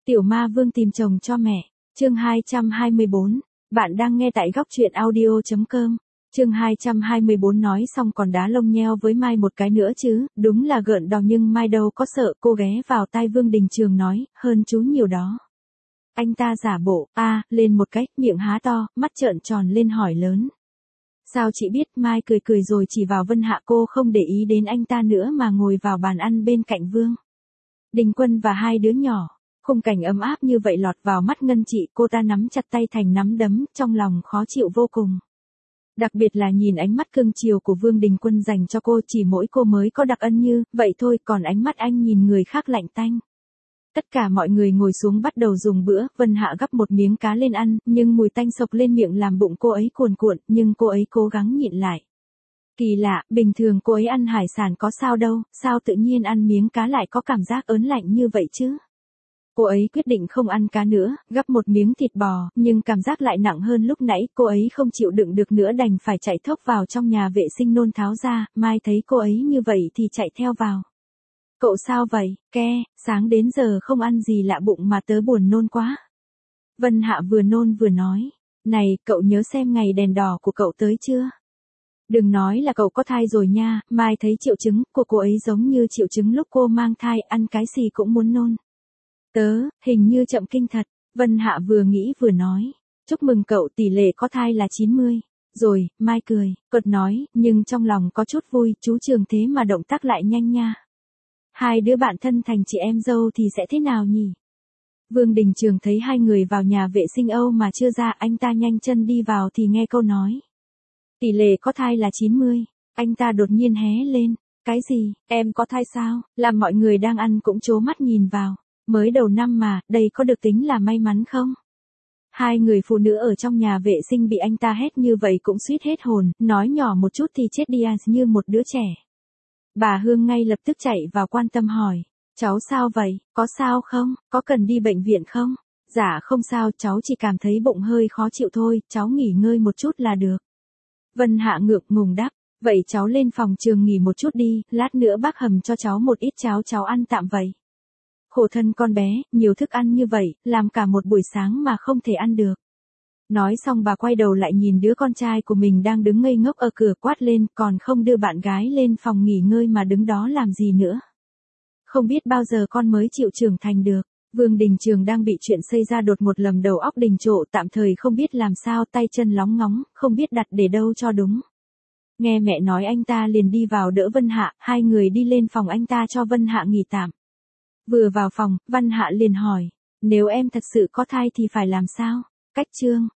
Tiểu Ma Vương tìm chồng cho mẹ. Chương 224. Bạn đang nghe tại góc truyện audio.com. Chương 224 nói xong còn đá lông nheo với Mai một cái nữa chứ, đúng là gợn đỏ nhưng Mai đâu có sợ, cô ghé vào tai Vương Đình Trường nói, hơn chú nhiều đó. Anh ta giả bộ, lên một cái, miệng há to, mắt trợn tròn lên hỏi lớn. Sao chị biết? Mai cười cười rồi chỉ vào Vân Hạ, cô không để ý đến anh ta nữa mà ngồi vào bàn ăn bên cạnh Vương Đình Quân và hai đứa nhỏ. Khung cảnh ấm áp như vậy lọt vào mắt Ngân Chị, cô ta nắm chặt tay thành nắm đấm, trong lòng khó chịu vô cùng. Đặc biệt là nhìn ánh mắt cưng chiều của Vương Đình Quân dành cho cô, chỉ mỗi cô mới có đặc ân như vậy thôi, còn ánh mắt anh nhìn người khác lạnh tanh. Tất cả mọi người ngồi xuống bắt đầu dùng bữa, Vân Hạ gắp một miếng cá lên ăn, nhưng mùi tanh sộc lên miệng làm bụng cô ấy cuồn cuộn, nhưng cô ấy cố gắng nhịn lại. Kỳ lạ, bình thường cô ấy ăn hải sản có sao đâu, sao tự nhiên ăn miếng cá lại có cảm giác ớn lạnh như vậy chứ? Cô ấy quyết định không ăn cá nữa, gắp một miếng thịt bò, nhưng cảm giác lại nặng hơn lúc nãy, cô ấy không chịu đựng được nữa đành phải chạy thốc vào trong nhà vệ sinh nôn tháo ra, Mai thấy cô ấy như vậy thì chạy theo vào. Cậu sao vậy, sáng đến giờ không ăn gì lạ bụng mà tớ buồn nôn quá. Vân Hạ vừa nôn vừa nói, này, cậu nhớ xem ngày đèn đỏ của cậu tới chưa? Đừng nói là cậu có thai rồi nha, Mai thấy triệu chứng của cô ấy giống như triệu chứng lúc cô mang thai, ăn cái gì cũng muốn nôn. Hình như chậm kinh thật, Vân Hạ vừa nghĩ vừa nói, chúc mừng cậu, tỷ lệ có thai là 90. Rồi, Mai cười, cợt nói, nhưng trong lòng có chút vui, chú Trường thế mà động tác lại nhanh nha. Hai đứa bạn thân thành chị em dâu thì sẽ thế nào nhỉ? Vương Đình Trường thấy hai người vào nhà vệ sinh Âu mà chưa ra, anh ta nhanh chân đi vào thì nghe câu nói. Tỷ lệ có thai là 90, anh ta đột nhiên hé lên, cái gì, em có thai sao? Làm mọi người đang ăn cũng trố mắt nhìn vào. Mới đầu năm mà, đây có được tính là may mắn không? Hai người phụ nữ ở trong nhà vệ sinh bị anh ta hét như vậy cũng suýt hết hồn, nói nhỏ một chút thì chết đi như một đứa trẻ. Bà Hương ngay lập tức chạy vào quan tâm hỏi, cháu sao vậy, có sao không, có cần đi bệnh viện không? Dạ không sao, cháu chỉ cảm thấy bụng hơi khó chịu thôi, cháu nghỉ ngơi một chút là được. Vân Hạ ngượng ngùng đáp, vậy cháu lên phòng trường nghỉ một chút đi, lát nữa bác hầm cho cháu một ít cháo cháu ăn tạm vậy. Khổ thân con bé, nhiều thức ăn như vậy, làm cả một buổi sáng mà không thể ăn được. Nói xong bà quay đầu lại nhìn đứa con trai của mình đang đứng ngây ngốc ở cửa quát lên, còn không đưa bạn gái lên phòng nghỉ ngơi mà đứng đó làm gì nữa. Không biết bao giờ con mới chịu trưởng thành được. Vương Đình Trường đang bị chuyện xây ra đột ngột lầm đầu óc đình trộ, tạm thời không biết làm sao, tay chân lóng ngóng, không biết đặt để đâu cho đúng. Nghe mẹ nói anh ta liền đi vào đỡ Vân Hạ, hai người đi lên phòng anh ta cho Vân Hạ nghỉ tạm. Vừa vào phòng, Vân Hạ liền hỏi, nếu em thật sự có thai thì phải làm sao? Cách chương